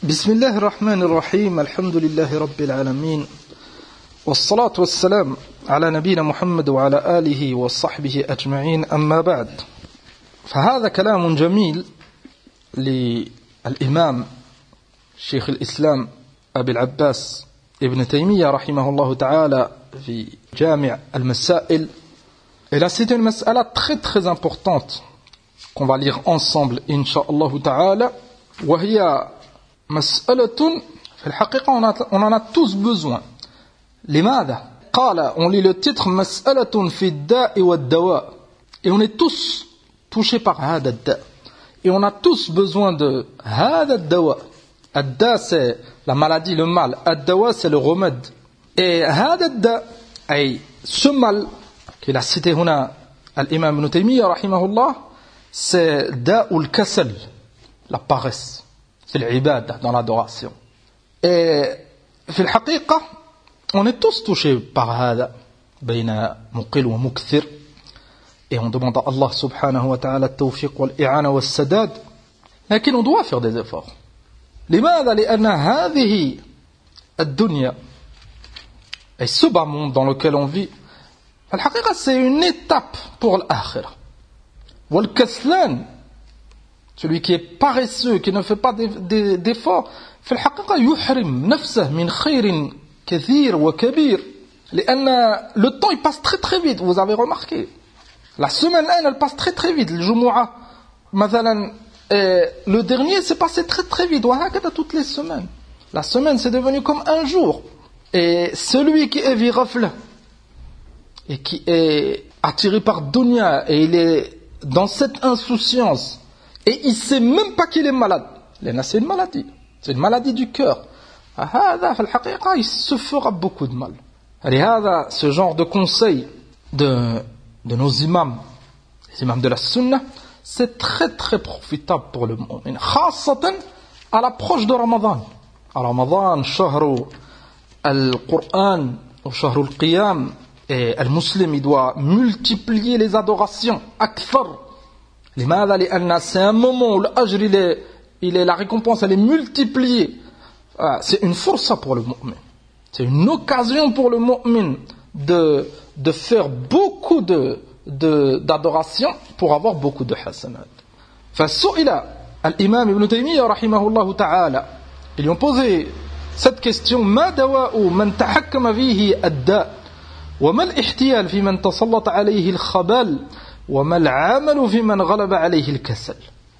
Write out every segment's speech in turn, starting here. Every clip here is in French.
بسم الله الرحمن الرحيم الحمد لله رب العالمين والصلاة والسلام على نبينا محمد وعلى آله وصحبه أجمعين أما بعد فهذا كلام جميل للإمام شيخ الإسلام أبي العباس ابن تيمية رحمه الله تعالى في جامع المسائل. Et là c'est une mas'ala très très importante qu'on va lire ensemble Inch'Allah ta'ala. وهي مسألة في الحقيقة on en a tous besoin. لماذا؟ قال, on lit le titre مسألة في الداء والدواء. Et on est tous touchés par هذا الداء. Et on a tous besoin de هذا الدواء. الداء c'est la maladie, le mal. الدواء c'est le remède. Et هذا الداء أي ce mal qu'il a cité هنا الإمام ابن تيمية رحمه الله, c'est داء الكسل, la paresse. C'est l'ibada dans l'adoration. Et في الحقيقة on est tous touchés par هذا بين مقل ومكثر. Et on demande à Allah subhanahu wa ta'ala التوفيق والإعانة والسداد. لكن on doit faire des efforts. لماذا؟ لأن هذه الدنيا et ce bas monde dans lequel on vit, في الحقيقة c'est une étape pour l'آخرة. والكسلان, celui qui est paresseux, qui ne fait pas d'efforts, في الحقيقة يحرم نفسه من خير كثير وكبير. لأن le temps il passe très très vite, vous avez remarqué. La semaine elle passe très très vite. Le Jumu'ah, مثلا, le dernier s'est passé très très vite. وهكذا toutes les semaines. La semaine c'est devenu comme un jour. Et celui qui est virafle et qui est attiré par dunya et il est dans cette insouciance et il ne sait même pas qu'il est malade. C'est une maladie. C'est une maladie du cœur. Il se fera beaucoup de mal. Ce genre de conseil de nos imams, les imams de la sunna, c'est très très profitable pour le mu'min. Khassatan à l'approche de Ramadan. Ramadan, shahru al-Qur'an, shahru al-Qiyam. Et le musulman, il doit multiplier les adorations. Akthar. لماذا؟ لأن c'est un moment où l'ajr la récompense elle est multipliée. C'est une force pour le mu'min. C'est une occasion pour le mu'min de faire beaucoup d'adoration pour avoir beaucoup de hasanat. فسئل الإمام ابن تيمية رحمه الله تعالى, ils lui ont posé cette question: ما دواء من تحكم فيه الداء وما الاحتيال في من تسلط عليه الخبال وما العمل في من غلب عليه الكسل.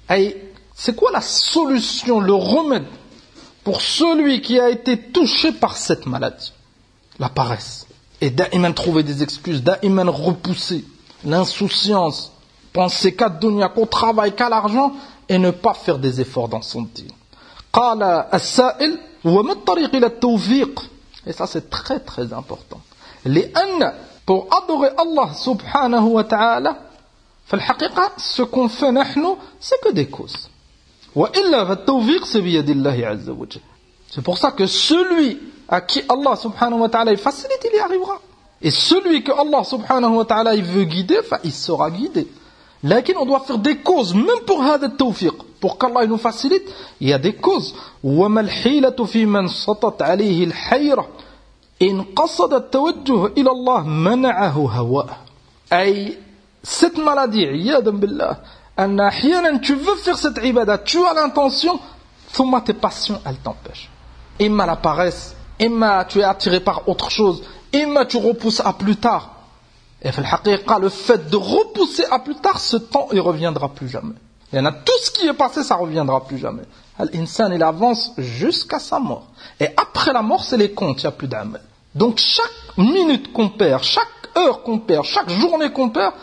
C'est quoi la solution, le remède pour celui qui a été touché par cette maladie, la paresse, et da'iman trouver des excuses, da'iman repousser l'insouciance, penser qu'à dunya, qu'au travail, qu'à l'argent, et ne pas faire des efforts dans son din. قال السائل وما الطريق إلى التوفيق. Et ça c'est très très important. لأن pour adorer Allah subhanahu wa ta'ala, في الحقيقة ce qu'on fait نحن c'est que des causes. وإلا فالتوفيق c'est بيد الله عز وجل. C'est pour ça que celui à qui Allah subhanahu wa ta'ala il facilite, il y arrivera. Et celui que Allah subhanahu wa ta'ala il veut guider, il sera guidé. لكن on doit faire des causes même pour هذا التوفيق, pour qu'Allah il nous facilite. Il y a des causes. وما الحيلة في من سطت عليه الحيرة إن قصد التوجه إلى الله منعه هواه. أي cette maladie, عياذا بالله, أن أحيانا tu veux faire cette ibada, tu as l'intention, ثم tes passions elles t'empêchent. Imma la paresse, imma tu es attiré par autre chose, imma tu repousses à plus tard. Et في الحقيقة, le fait de repousser à plus tard, ce temps il reviendra plus jamais. Il y en a tout ce qui est passé, ça reviendra plus jamais. L'insan il avance jusqu'à sa mort. Et après la mort, c'est les comptes, il n'y a plus d'amal. Donc chaque minute qu'on perd, chaque heure qu'on perd, chaque journée qu'on perd,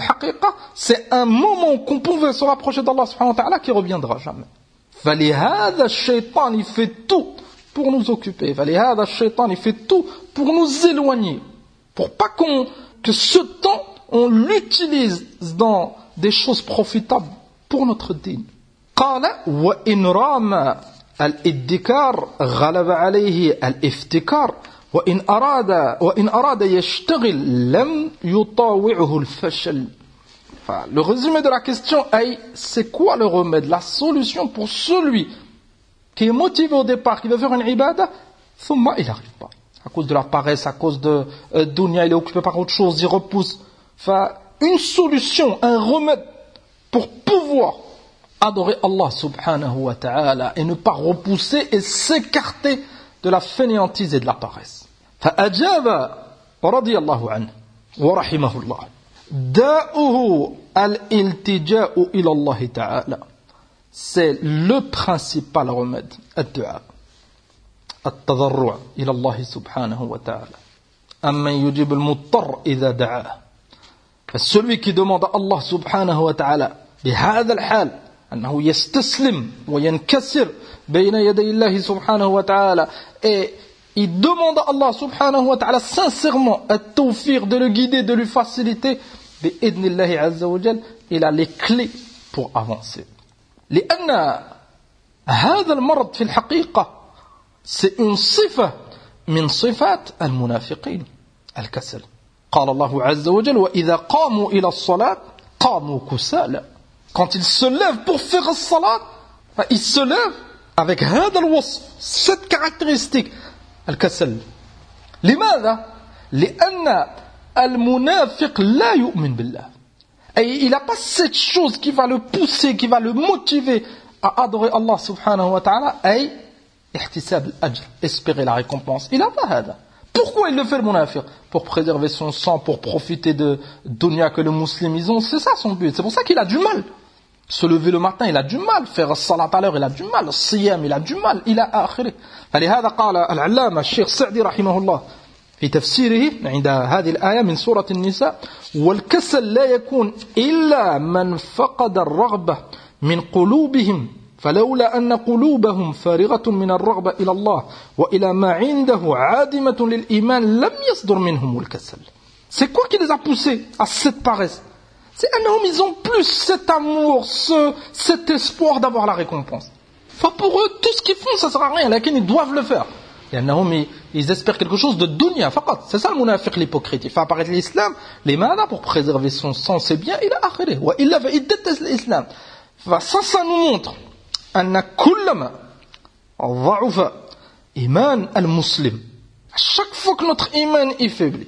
c'est un moment qu'on pouvait se rapprocher d'Allah subhanahu wa ta'ala qui reviendra jamais. فلهذا الشيطان il fait tout pour nous occuper. فلهذا الشيطان il fait tout pour nous éloigner, pour pas que ce temps on l'utilise dans des choses profitables pour notre dîn. قال وإن رام الادكار غلب عليه الافتكار وإن أراد يشتغل لم يطاوعه الفشل. Le résumé de la question est: c'est quoi le remède, la solution pour celui qui est motivé au départ, qui veut faire une ibadah, thumma, il n'arrive pas. À cause de la paresse, à cause de dunya, il est occupé par autre chose, il repousse. Enfin, une solution, un remède pour pouvoir adorer Allah subhanahu wa ta'ala et ne pas repousser et s'écarter de la fainéantise et de la paresse. فأجاب رضي الله عنه ورحمه الله داؤه الالتجاء إلى الله تعالى. C'est le principal remède, الدعاء التضرع إلى الله سبحانه وتعالى أمن يجيب المضطر إذا دعاه. Celui qui demande à Allah subhanahu wa ta'ala بهذا الحال أنه يستسلم وينكسر بين يدي الله سبحانه وتعالى et il demande à Allah subhanahu wa ta'ala sincèrement التوفيق de le guider, de lui faciliter بإذن الله عز وجل, il a les clés pour avancer. لأن هذا المرض في الحقيقة c'est une صفة من صفات المنافقين, الكسل. قال الله عز وجل وإذا قاموا إلى الصلاة قاموا كسالى. Quand ils se lèvent pour faire الصلاة, ils se lèvent avec هذا الوصف, cette caractéristique, الكسل. لماذا؟ لأن المنافق لا يؤمن بالله. Et il n'a pas cette chose qui va le pousser, qui va le motiver à adorer Allah subhanahu wa ta'ala, et ihtisab al-ajr, espérer la récompense. Il n'a pas هذا. Pourquoi il le fait le munafiq? Pour préserver son sang, pour profiter de dunya que les musulmans ils ont. C'est ça son but. C'est pour ça qu'il a du mal. Se lever le matin, il a du mal. Faire salat à l'heure, il a du mal. Siyam, il a du mal. Il a akhiré. فلهذا قال العلامة الشيخ سعدي رحمه الله في تفسيره عند هذه الآية من سورة النساء والكسل لا يكون إلا من فقد الرغبة من قلوبهم فلولا أن قلوبهم فارغة من الرغبة إلى الله وإلى ما عنده عادمة للإيمان لم يصدر منهم الكسل. C'est quoi qui les a poussés à cette paresse? C'est qu'eux, ils ont plus cet amour, cet espoir d'avoir la récompense. Enfin, pour eux, tout ce qu'ils font, ça ne sert à rien. Laquelle ils doivent le faire. Ils espèrent quelque chose de dunya, faqat. C'est ça le munafiq, l'hypocrite. Il fait apparaître l'islam, les manas, pour préserver son sang, c'est bien, il a akhiré. Il déteste l'islam. Ça nous montre أن كلما ضعف إيمان المسلم, à chaque fois que notre iman est faibli,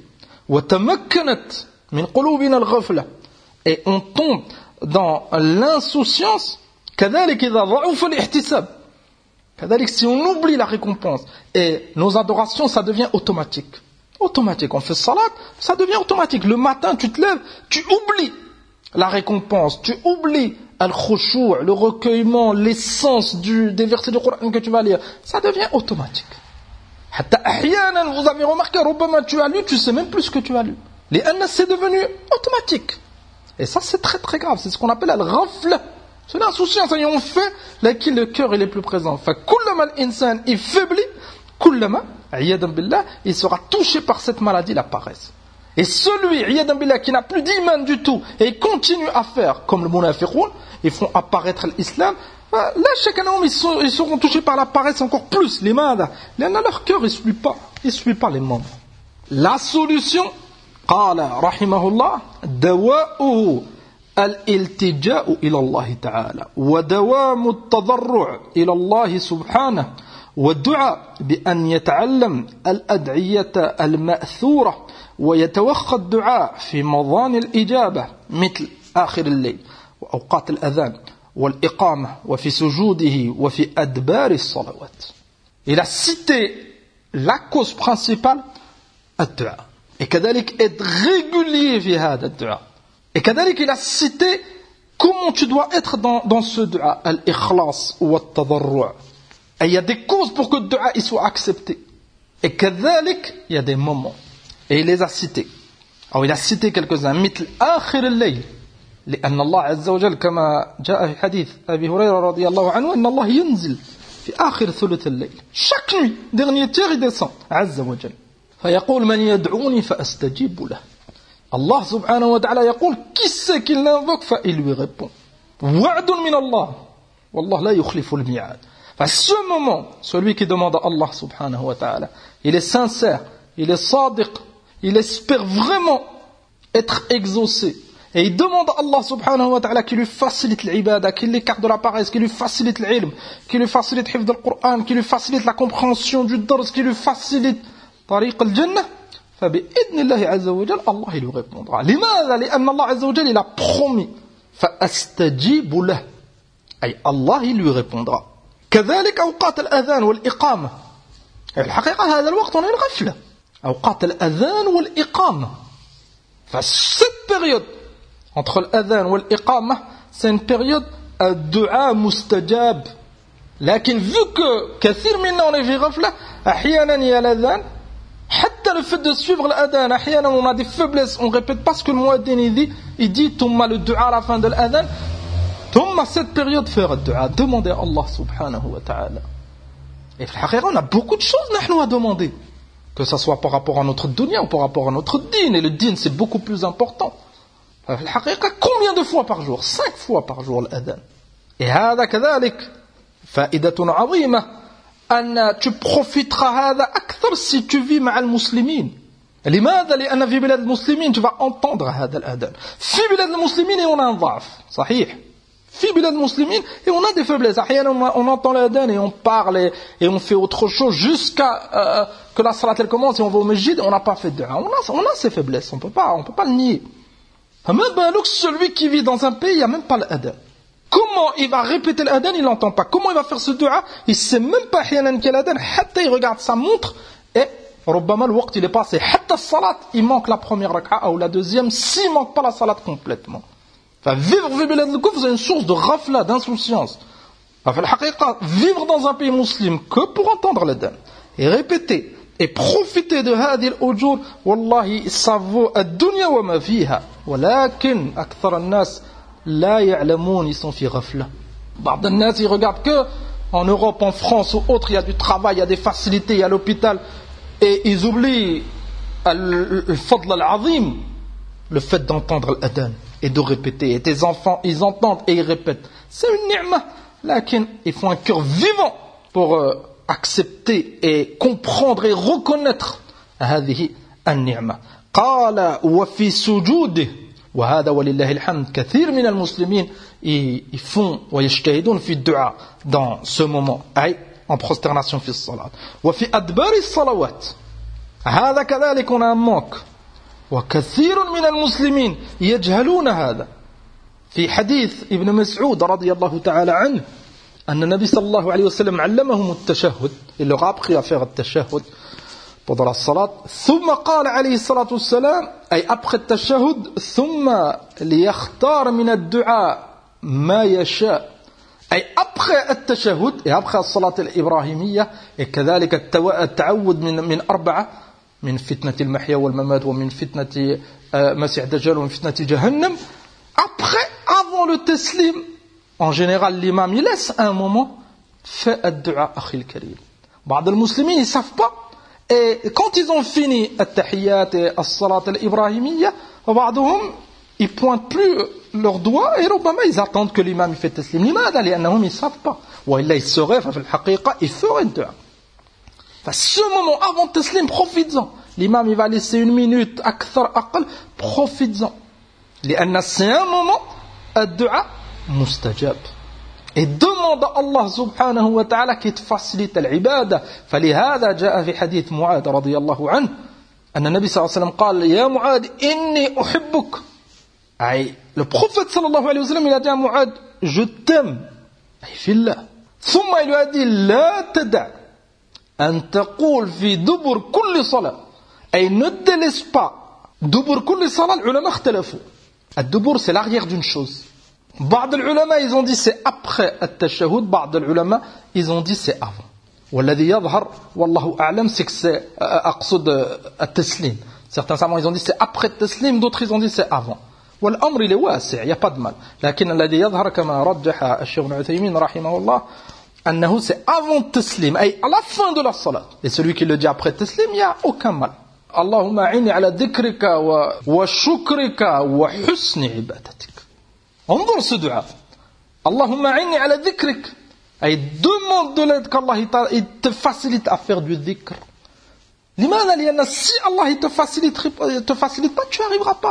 وتمكنت من قلوبنا الغفلة, et on tombe dans l'insouciance, كذلك إذا ضعف الاحتساب, كذلك si on oublie la récompense, et nos adorations, ça devient automatique. Automatique, on fait salat, ça devient automatique. Le matin, tu te lèves, tu oublies la récompense, tu oublies al-khushu', le recueillement, l'essence des versets du Coran que tu vas lire, ça devient automatique. Hatta ahyanan, vous avez remarqué, ربما tu as lu, tu sais même plus ce que tu as lu. C'est devenu automatique. Et ça c'est très très grave, c'est ce qu'on appelle al-ghafla. C'est l'insouciance, et on fait laquelle le cœur il est plus présent. فكلما الإنسان est faibli, كلما عياذا بالله, il sera touché par cette maladie, la paresse. Et celui, عياذا بالله, qui n'a plus d'iman du tout et continue à faire comme le munafiqoun, ils font apparaître l'islam, là chaque année ils seront touchés par la paresse encore plus, les madas. Leur cœur il suit pas les membres. La solution, قال رحمه الله دواؤه الالتجاء إلى الله تعالى ودوام التضرع إلى الله سبحانه والدعاء بأن يتعلم الأدعية المأثورة ويتوخى الدعاء في مضان الإجابة مثل آخر الليل وأوقات الأذان والإقامة وفي سجوده وفي أدبار الصلوات. Il a cité la cause principale, الدعاء. Et كذلك être régulier في هذا الدعاء. Et كذلك il a cité comment tu dois être dans ce dua, al-ikhlas ou al-tadarru'. Et il y a des causes pour que le dua il soit accepté. Et كذلك il y a des moments. Et il les a cités. Alors il a cité quelques-uns. مثل آخر الليل. لأن الله عز وجل كما جاء في حديث أبي هريرة رضي الله عنه أن الله ينزل في آخر ثلث الليل. Chaque nuit, dernier tiers, il descend. عز وجل. فيقول من يدعوني فأستجيب له. Allah subhanahu wa ta'ala يقول qui c'est qui l'invoque فإل lui répond. وعد من الله. والله لا يخلف الميعاد. À ce moment, celui qui demande à Allah subhanahu wa ta'ala, il est sincère, il est sadiq, il espère vraiment être exaucé. Et il demande à Allah subhanahu wa ta'ala qu'il lui facilite l'ibada, qu'il l'écarte de la paresse, qu'il lui facilite l'ilm, qu'il lui facilite l'hifd al-Qur'an, qu'il lui facilite la compréhension du dars, qu'il lui facilite tariq al-jannah. فبإذن الله عز وجل الله il lui répondra. لماذا؟ لأن الله عز وجل il a promis فأستجيب له. أي الله il lui répondra. كذلك أوقات الأذان والإقامة. الحقيقة هذا الوقت on a une غفلة. أوقات الأذان والإقامة. cette période entre الأذان والإقامة c'est une période الدعاء مستجاب. لكن vu que كثير منا on est في غفلة أحيانا يا الأذان حتى le fait de suivre l'adhan, أحيانا on a des faiblesses, on répète pas ce que le muaddin il dit ثم le dua à la fin de l'adhan, ثم cette période faire le dua, demander à Allah subhanahu wa ta'ala. Et on a beaucoup de choses نحن à demander, que ça soit par rapport à notre dunya ou par rapport à notre din, et le din c'est beaucoup plus important. Combien de fois par jour? 5 fois par jour l'adhan. Et هذا كذلك فائدة عظيمة أن tu profiteras هذا أكثر si tu vis مع المسلمين. لماذا؟ لأن في بلاد المسلمين tu vas entendre هذا الأذان. في بلاد المسلمين on a un ضعف صحيح. في بلاد المسلمين et on a des faiblesses. أحيانا on entend l'adhan et on parle et on fait autre chose jusqu'à que la salat elle commence et on va au masjid, on n'a pas fait de dua. On a ces faiblesses, on peut pas le nier. فما بالك celui qui vit dans un pays, il n'y a même pas l'adhan. Comment il va répéter l'adhan, il l'entend pas. Comment il va faire ce dua, il sait même pas حيانا quel adhan, حتى il regarde sa montre et ربما الوقت il est passé. حتى الصلاة, il manque la première rak'a ou la deuxième, s'il manque pas la salat complètement. Vivre في بلاد الكفر c'est une source de ghafla, d'insouciance. Vivre dans un pays musulman que pour entendre l'adhan et répéter et profiter de هذه الأجور, والله ça vaut الدنيا وما فيها. ولكن أكثر الناس لا يعلمون, ils sont في غفلة. بعض الناس ils regardent que en Europe, en France ou autre, il y a du travail, il y a des facilités, il y a l'hôpital, et ils oublient الفضل العظيم, le fait d'entendre l'adhan et de répéter. Et tes enfants, ils entendent et ils répètent. C'est une ni'ma, lakin il faut un cœur vivant pour accepter et comprendre et reconnaître هذه النعمة. قال وفي سجوده, وهذا ولله الحمد, كثير من المسلمين ils font ويجتهدون في الدعاء dans ce moment, أي en prosternation في الصلاة. وفي أدبار الصلوات, هذا كذلك on a un manque. وكثير من المسلمين يجهلون هذا. في حديث ابن مسعود رضي الله تعالى عنه أن النبي صلى الله عليه وسلم علمهم التشهد, il leur a appris à faire التشهد pendant la salat. ثم قال عليه الصلاة والسلام, أي après التشهد, ثم ليختار من الدعاء ما يشاء, أي après التشهد et après الصلاة الإبراهيمية, et كذلك التعوذ من 4, من فتنة المحيا والممات ومن فتنة مسيح الدجال ومن فتنة جهنم. Après, avant le taslim, en général l'imam il laisse un moment, fait الدعاء أخي الكريم. بعض المسلمين ils savent pas, et quand ils ont fini التحيات et الصلاة الإبراهيمية, بعضهم ils pointent plus leurs doigts et ربما ils attendent que l'imam il fait taslim. لماذا؟ لأنهم ils savent pas, وإلا ils seraient في الحقيقة ils feraient الدعاء. Ce moment avant le taslim, profites-en. L'imam il va laisser 1 minute, أكثر أقل, profites-en. لأن c'est un moment الدعاء مستجاب. Et demande à Allah subhanahu wa ta'ala qui te facilite l'ibada. فلهذا جاء في حديث معاذ رضي الله عنه أن النبي صلى الله عليه وسلم قال يا معاذ إني أحبك. أي le prophète صلى الله عليه وسلم il a dit à Mu'ad, je t'aime. أي في الله. ثم il lui a dit لا تدع أن تقول في دبر كل صلاة, أي ne délaisse pas دبر كل صلاة. العلماء اختلفوا. الدبر c'est l'arrière d'une chose. بعض العلماء ils ont dit c'est après التشهد, بعض العلماء ils ont dit c'est avant. والذي يظهر والله أعلم c'est que c'est أقصد التسليم. Certains savants ils ont dit c'est après التسليم, d'autres ils ont dit c'est avant. والأمر il est واسع, il n'y a pas de mal. لكن الذي يظهر كما رجح الشيخ ابن عثيمين رحمه الله أنه c'est avant التسليم, أي à la fin de la salat. Et celui qui le dit après التسليم, il n'y a aucun mal. اللهم أعني على ذكرك وشكرك وحسن عبادتك. انظر ce dua. اللهم أعني على ذكرك, أي demande de l'aide qu'Allah il te facilite à faire du dhikr. لماذا؟ لأن si Allah il te facilite pas, tu n'y arriveras pas.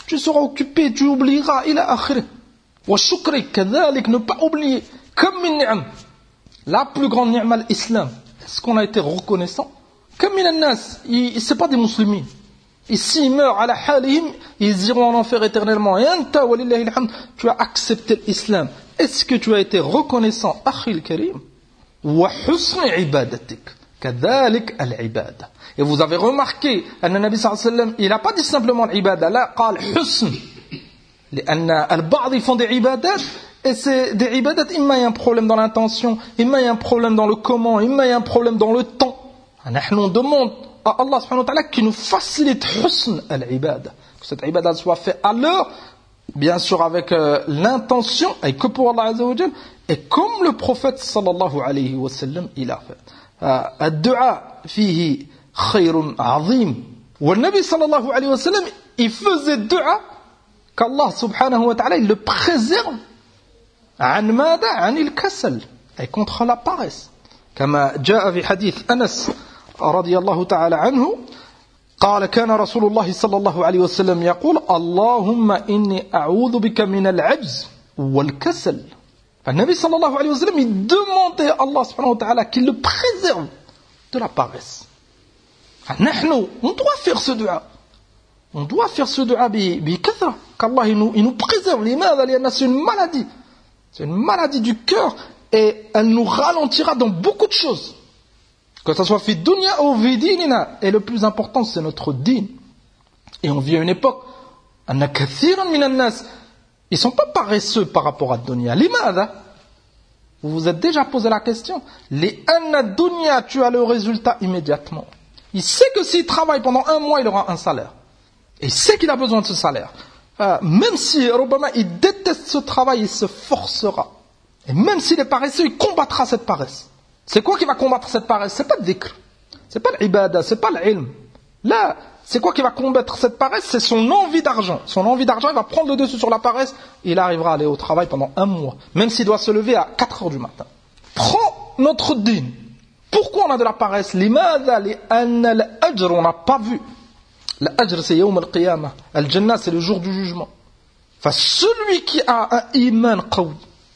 tu seras occupé, tu oublieras, ila akhir. Wa shukri, kadhalik, ne pas oublier. Comme min ni'am. La plus grande ni'ma l'islam. Est-ce qu'on a été reconnaissant? Comme min an-nas, c'est pas des musulmans. Et s'ils meurent à la halihim, ils iront en enfer éternellement. Et anta, walillahi alhamd, tu as accepté l'islam. Est-ce que tu as été reconnaissant, akhil karim? Wa husn ibadatik. Kadhalik al-ibada. Et vous avez remarqué, le Nabi sallallahu alayhi wa sallam, il n'a pas dit simplement l'ibada, là, قال husn. لأن البعض ils font des ibadat, et c'est des ibadat, imma il y a un problème dans l'intention, imma il y a un problème dans le comment, imma il y a un problème dans le temps. On demande à Allah subhanahu wa ta'ala qui nous facilite husn al-ibada, que cette ibada soit faite à l'heure, bien sûr avec l'intention, et que pour Allah azza wa jal, et comme le prophète sallallahu alayhi wa sallam il a fait. Ad-du'a fihi khayrun azim. Wa Nabi sallallahu alayhi wa sallam, il faisait du'a qu'Allah subhanahu wa ta'ala il le préserve عن ماذا؟ عن الكسل أي contre la paresse. كما جاء في حديث أنس رضي الله تعالى عنه قال كان رسول الله صلى الله عليه وسلم يقول اللهم إني أعوذ بك من العجز والكسل. فالنبي صلى الله عليه وسلم il demandait à Allah subhanahu wa ta'ala qu'il le préserve de la paresse. نحن on doit faire ce dua. On doit faire ce dua بكثرة qu'Allah il nous préserve. لماذا؟ لأن c'est une maladie. C'est une maladie du cœur et elle nous ralentira dans beaucoup de choses. Que ce soit fi dunya ou fi dinina. Et le plus important, c'est notre din. Et on vit à une époque, anna kathiran min an-nas, ils sont pas paresseux par rapport à dunya. Limadha? Vous vous êtes déjà posé la question. Les anna dunya, tu as le résultat immédiatement. Il sait que s'il travaille pendant 1 mois, il aura un salaire. Et il sait qu'il a besoin de ce salaire. Même si Robama il déteste ce travail, il se forcera. Et même s'il est paresseux, il combattra cette paresse. C'est quoi qui va combattre cette paresse? C'est pas le dhikr, c'est pas l'ibada, c'est pas l'ilm. Là, c'est quoi qui va combattre cette paresse? C'est son envie d'argent. Son envie d'argent, il va prendre le dessus sur la paresse, et il arrivera à aller au travail pendant 1 mois. Même s'il doit se lever à 4 heures du matin. Prends notre din. Pourquoi on a de la paresse? Limadha li'anna al-ajr, on n'a pas vu. L'ajr c'est yawm al-qiyamah. Al-jannah c'est le jour du jugement. Celui qui a un iman qawi,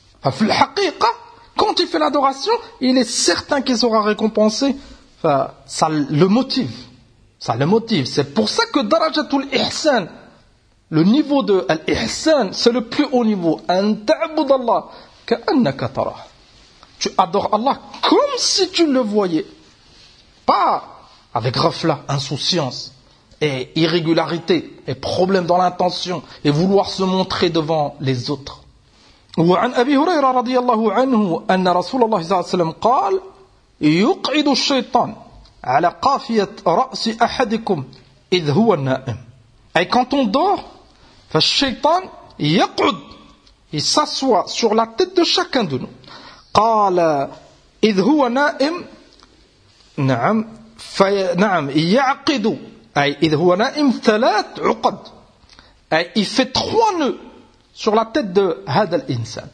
quand il fait l'adoration, il est certain qu'il sera récompensé. Ça le motive. Ça le motive. C'est pour ça que darajatul ihsan, le niveau de al-ihsan, c'est le plus haut niveau. An ta'bud Allah ka'annaka tarah. Tu adores Allah comme si tu le voyais. Pas avec ghafla, insouciance. Et irrégularité, et problème dans l'intention, et vouloir se montrer devant les autres. وعن أبي هريرة رضي الله عنه أن رسول الله صلى الله عليه وسلم قال يقعد الشيطان على قافية رأس أحدكم إذ هو نائم. Et quand on dort, فالشيطان يقعد, il s'assoit sur la tête de chacun de nous. قال إذ هو نائم نعم نعم يعقد أي إذ هو نائم 3 عقد. Il fait 3 nœuds sur la tête de هذا الإنسان.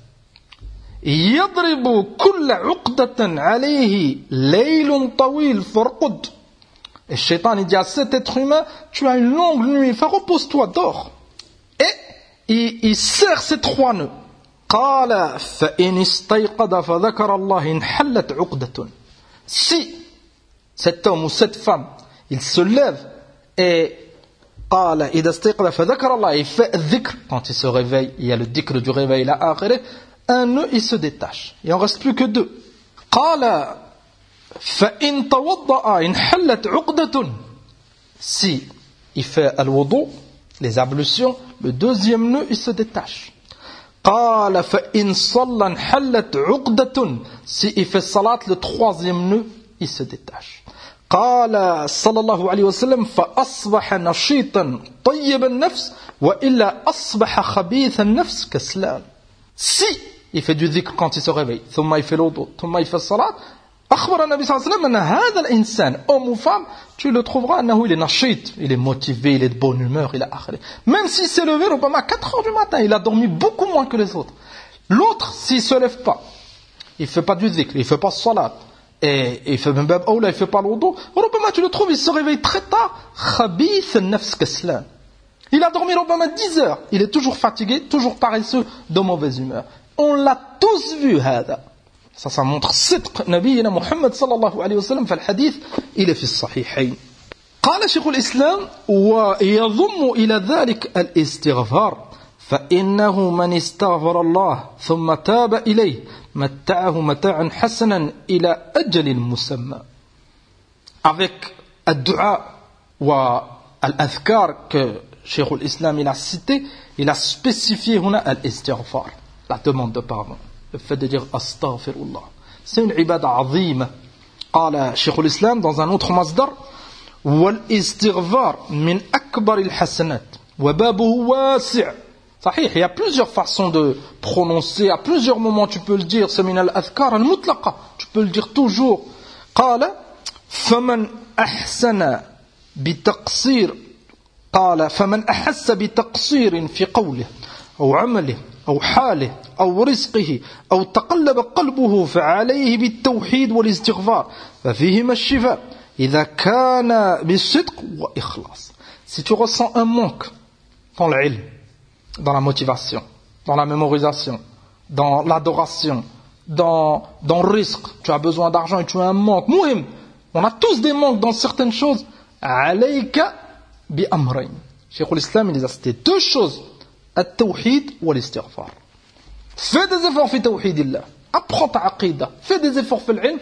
يضرب كل عقدة عليه ليل طويل فارقد. Et Shaitan il dit à cet être humain, tu as une longue nuit, repose-toi, dors. Et il serre ces 3 nœuds. قال فإن استيقظ فذكر الله انحلت عقدة. Si cet homme ou cette femme, il se lève et قال إذا استيقظ فذكر الله, il fait dhikr. Quand il se réveille, il y a le dhikr du réveil là, un nœud il se détache. Il en reste plus que 2. قال فإن توضأ انحلت عقدة. Si il fait al-wudu, les ablutions, le 2e nœud il se détache. قال فإن صلى انحلت عقدة. Si il fait salat, le 3e nœud il se détache. قال صلى الله عليه وسلم فأصبح نشيطا طيب النفس وإلا أصبح خبيث النفس كسلان. Si il fait du dhikr quand il se réveille, ثم il fait l'wudu, ثم il fait الصلاة, أخبر النبي صلى الله عليه وسلم أن هذا الإنسان, homme ou femme, tu le trouveras أنه il est nashit, il est motivé, il est de bonne humeur, il est akhri. Même s'il s'est levé à 4 heures du matin, il a dormi beaucoup moins que les autres. L'autre, s'il se lève pas, il fait pas du dhikr, il fait pas salat, et il fait même bab il fait pas l'wudu, tu le trouves, il se réveille très tard, khabith an-nafs kaslan. Il a dormi Obama 10 heures. Il est toujours fatigué, toujours paresseux, de mauvaise humeur. On l'a tous vu, هذا. Ça montre صدق نبينا محمد صلى الله عليه وسلم في الحديث إلى في الصحيحين. قال شيخ الإسلام ويضم إلى ذلك الاستغفار فإنه من استغفر الله ثم تاب إليه متعه متاعا حسنا إلى أجل مسمى. Avec الدعاء والأذكار que Cheikh l'Islam il a cité, il a spécifié هنا الاستغفار, la demande de pardon, le fait de dire astaghfirullah. C'est une ibada azima. قال Cheikh l'Islam dans un autre masdar والاستغفار من أكبر الحسنات وبابه واسع. صحيح, il y a plusieurs façons de prononcer, à plusieurs moments tu peux le dire, c'est من الأذكار المطلقة, tu peux le dire toujours. قال فمن أحسن بتقصير قال فمن أحس بتقصير في قوله أو عمله أو حاله أو رزقه أو تقلب قلبه فعليه بالتوحيد والاستغفار ففيهما الشفاء إذا كان بالصدق وإخلاص. Si tu ressens un manque dans l'ilm, dans la motivation, dans la mémorisation, dans l'adoration, dans le risque, tu as besoin d'argent et tu as un manque, muhim, on a tous des manques dans certaines choses. Alayka bi amrayn. Cheikh l'Islam il a cité deux choses, at-tawhid wa l'istighfar. Fais des efforts fi tawhidillah, apprends ta aqida, fais des efforts fi l'ilm,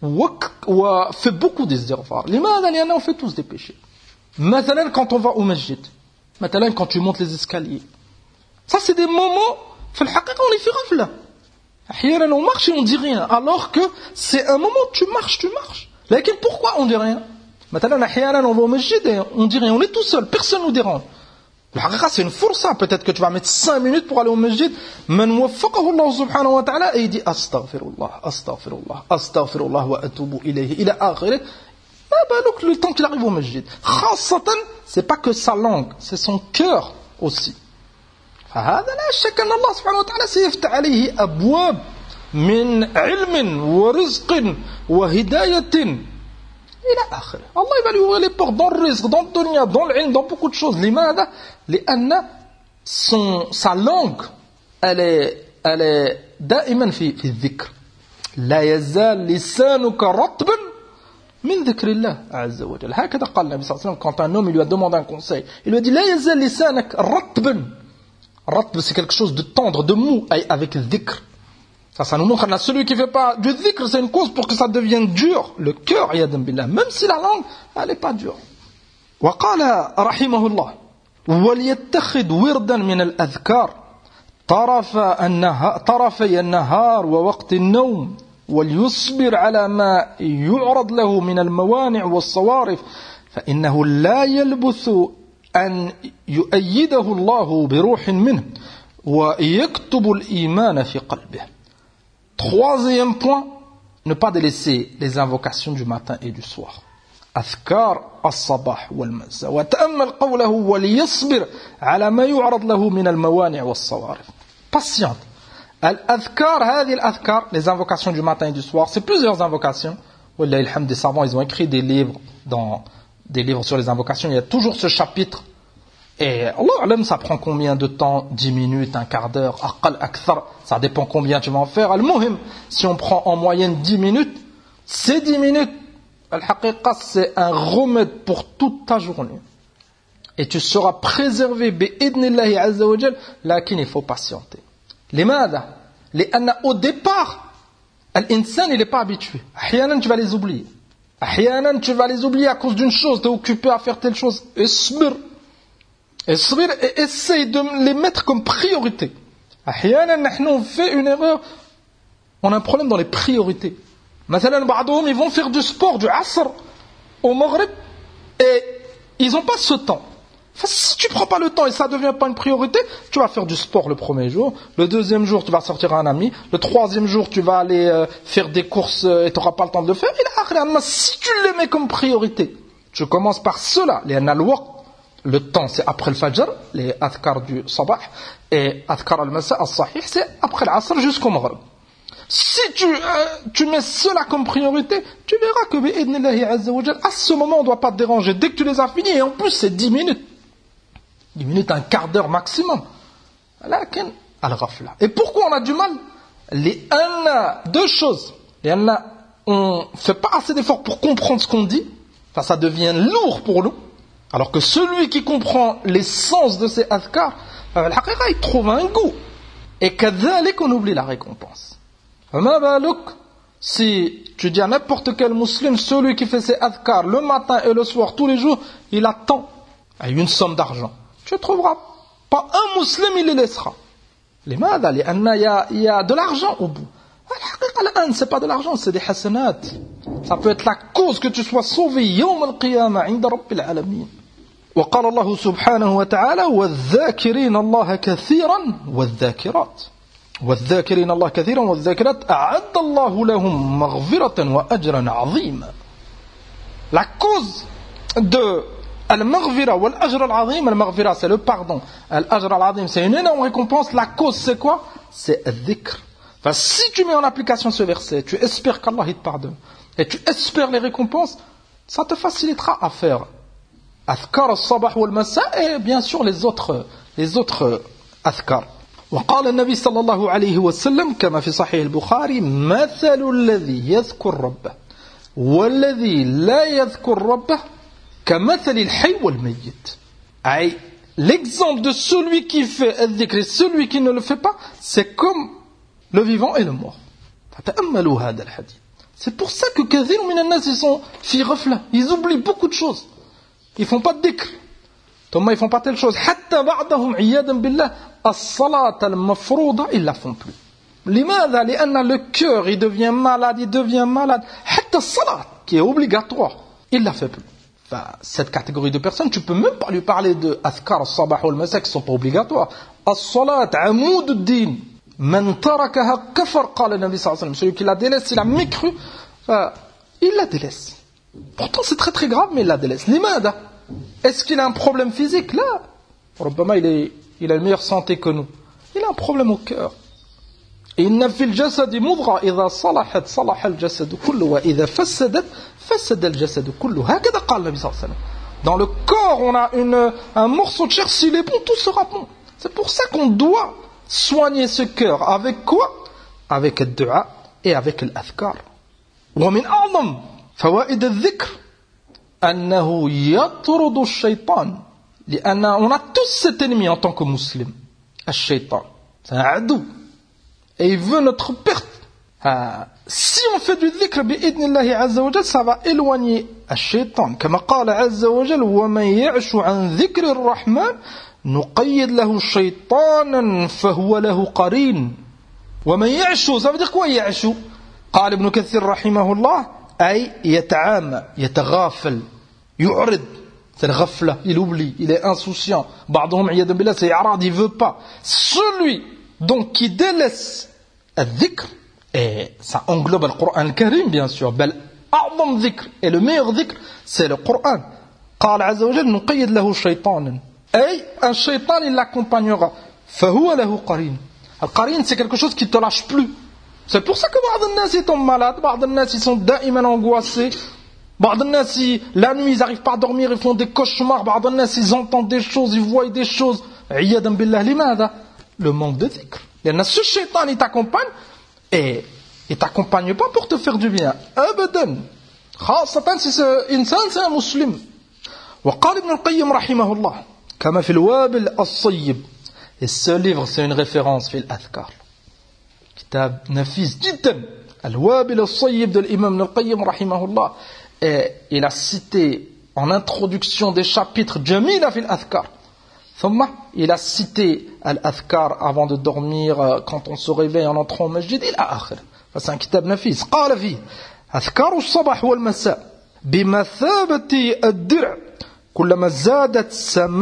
fais beaucoup d'istighfar. Limadha lianna on fait tous des péchés. Mathalan quand on va au masjid, mathalan quand tu montes les escaliers. Ça c'est des moments, fi l'haqiqa on les fait ghafla. Ahyanan on marche et on dit rien, alors que c'est un moment où tu marches. Lakin pourquoi on dit rien? Maintenant, on va au masjid et on dit rien, on est tout seul, personne nous dérange. C'est une força, peut-être que tu vas mettre 5 minutes pour aller au masjid. Man waffaqahu Allah subhanahu wa ta'ala et il dit astaghfirullah, astaghfirullah, astaghfirullah wa atubu ilayhi ila akhirih. Donc le temps qu'il arrive au masjid. Khassatan, c'est pas que sa langue, c'est son cœur aussi. فهذا لا شك أن الله سبحانه وتعالى سيفتح عليه أبواب من علم ورزق وهداية إلى آخره. Allah il va lui ouvrir les portes dans le risque, dans le dunya, dans l'ilm, dans beaucoup de choses. لماذا؟ لأن sa langue elle est دائما في الذكر. لا يزال لسانك رطبا من ذكر الله عز وجل. هكذا قال النبي صلى الله عليه وسلم quand un homme il lui a demandé un conseil. Il lui a dit لا يزال لسانك رطبا. Ratb, c'est quelque chose de tendre, de mou, avec le dhikr. Ça nous montre que celui qui ne fait pas du dhikr, c'est une cause pour que ça devienne dur. Le cœur, yadam billah, même si la langue, elle n'est pas dure. وقال رحمه الله وليتخذ وردا من الأذكار طرفي النهار ووقت النوم وليصبر على ما يعرض له من الموانع والصوارف فإنه لا يلبث أن يؤيده الله بروح منه ويكتب الإيمان في قلبه. Troisième point, ne pas délaisser les invocations du matin et du soir. أذكار الصباح والمساء وتأمل قوله وليصبر على ما يعرض له من الموانع والصوارف. Patiente. الأذكار هذه الأذكار, les invocations du matin et du soir, c'est plusieurs invocations. Wallahi alhamd, des savants, ils ont écrit des livres sur les invocations, il y a toujours ce chapitre. Et Allah, ça prend combien de temps? 10 minutes, un quart d'heure, aqal akthar, ça dépend combien tu vas en faire. Al-muhim, si on prend en moyenne 10 minutes, ces 10 minutes, al-haqiqa, c'est un remède pour toute ta journée. Et tu seras préservé, bi'idnillahi azza wa jal, lakin il faut patienter. Limadha? Lianna au départ, l'insan, il n'est pas habitué. Ahyanan, tu vas les oublier. Ahyanan, tu vas les oublier à cause d'une chose, tu es occupé à faire telle chose. Isbir et essaye de les mettre comme priorité. Ahyanan, on fait une erreur, on a un problème dans les priorités. Mathalan, ba'doum, ils vont faire du sport, du asr, au Maghrib, et ils n'ont pas ce temps. Enfin, si tu ne prends pas le temps et ça ne devient pas une priorité, tu vas faire du sport le premier jour, le deuxième jour tu vas sortir un ami, le troisième jour tu vas aller faire des courses et tu n'auras pas le temps de le faire. Et si tu les mets comme priorité, tu commences par cela, les analwaq, le temps c'est après le fajr, les adhkar du sabah, et adhkar al-masa, al-sahih, c'est après l'asr jusqu'au maghrib. Si tu mets cela comme priorité, tu verras que bi'idnillahi azza wa jal, à ce moment on ne doit pas te déranger. Dès que tu les as finis, et en plus c'est 10 minutes. 10 minutes, un quart d'heure maximum. Et pourquoi on a du mal? Deux choses. On ne fait pas assez d'efforts pour comprendre ce qu'on dit. Enfin, ça devient lourd pour nous. Alors que celui qui comprend l'essence de ces adhkar, il trouve un goût. Et kadhalik, on oublie la récompense. Si tu dis à n'importe quel musulman, celui qui fait ses adhkar le matin et le soir, tous les jours, il attend une somme d'argent. Tu ne trouveras pas un musulman, il les laissera. Il y a de l'argent au bout. C'est pas de l'argent, c'est des hasanat. Ça peut être la cause que tu sois sauvé yawm al-qiyamah inda rabbil alamin. وقال الله سبحانه وتعالى والذاكرين الله كثيرا والذاكرين الله كثيرا والذاكرات أعد الله لهم مغفرة وأجرا عظيما. La cause de al-maghfira ou al-ajr al-azim, al-maghfira c'est le pardon, al-ajr al-azim c'est une énorme récompense. La cause c'est quoi? C'est al-dhikr. Enfin, si tu mets en application ce verset, tu espères qu'Allah il te pardonne et tu espères les récompenses, ça te facilitera à faire adhkar al-sabah wal-masa et bien sûr les autres adhkar. وقال النبي صلى الله عليه وسلم كما في صحيح البخاري مثل الذي يذكر ربه والذي لا يذكر ربه كمثل الحي والميت. أي l'exemple de celui qui fait al-dhikr et celui qui ne le fait pas, c'est comme le vivant et le mort. فتأملوا هذا الحديث. C'est pour ça que كثير من الناس ils sont في غفلة, ils oublient beaucoup de choses. Ils font pas de dhikr. Thomas, ils font pas telle chose. حتى بعضهم عياذا بالله الصلاة المفروضة ils la font plus. لماذا؟ لأن le cœur il devient malade. حتى الصلاة qui est obligatoire, il la fait plus. Enfin, cette catégorie de personnes, tu peux même pas lui parler de adhkar al-sabah ou al-masa qui sont pas obligatoires. الصلاة عمود الدين من تركها كفر قال النبي صلى الله عليه وسلم. Celui qui la délaisse, il a mécru, il la délaisse. Pourtant c'est très très grave, mais il la délaisse. لماذا؟ Est-ce qu'il a un problème physique? Là, ربما il a une meilleure santé que nous. Il a un problème au cœur. إن في الجسد مضغة إذا صلحت صلح الجسد كله وإذا فسدت فسد الجسد كله. هكذا قال النبي صلى الله عليه وسلم. Dans le corps, on a un morceau de chair, s'il est bon, tout sera bon. C'est pour ça qu'on doit soigner ce cœur. Avec quoi? Avec le dua et avec l'adhkar. ومن أعظم فوائد الذكر أنه يطرد الشيطان. لأن on a tous cet ennemi en tant que musulman. الشيطان. C'est un adou. Et il veut notre perte. Si on fait du dhikr بإذن الله عز وجل, ça va éloigner الشيطان. كما قال عز وجل ومن يعش عن ذكر الرحمن نقيد له شيطانا فهو له قرين. ومن يعش, ça veut dire quoi يعش? قال ابن كثير رحمه الله أي يتعامى يتغافل يعرض. C'est le ghafla, il oublie, il est insouciant. بعضهم عياذا بالله c'est i'rad, il veut pas. Celui donc qui délaisse al-dhikr, et ça englobe le Coran al-Karim bien sûr, bel a'zam dhikr, et le meilleur dhikr c'est le Coran. قال عز وجل نقيد له شيطانا, et un shaitan il l'accompagnera. فهو له قرين. القرين c'est quelque chose qui te lâche plus. C'est pour ça que بعض الناس ils tombent malades, بعض الناس ils sont دائما angoissés, بعض الناس la nuit ils n'arrivent pas à dormir, ils font des cauchemars, بعض الناس ils entendent des choses, ils voient des choses. عياذا بالله. لماذا؟ Le manque de dhikr. Il y a ce shaitan, il t'accompagne et il t'accompagne pas pour te faire du bien. Abadan. خاصة si c'est insan, c'est un musulman. وقال ابن القيم رحمه الله كما في الوابل الصيب. Et ce livre c'est une référence في الأذكار. كتاب نفيس جدا. الوابل الصيب de l'imam Ibn al-Qayyim رحمه الله. Et il a cité en introduction des chapitres جميلة في الأذكار. ثم il a cité al-adhkar avant de dormir, quand on se réveille en entrant au masjid, il a akhir. C'est un kitab nafis. قال فيه أذكار الصباح والمساء بمثابة الدرع كلما زادت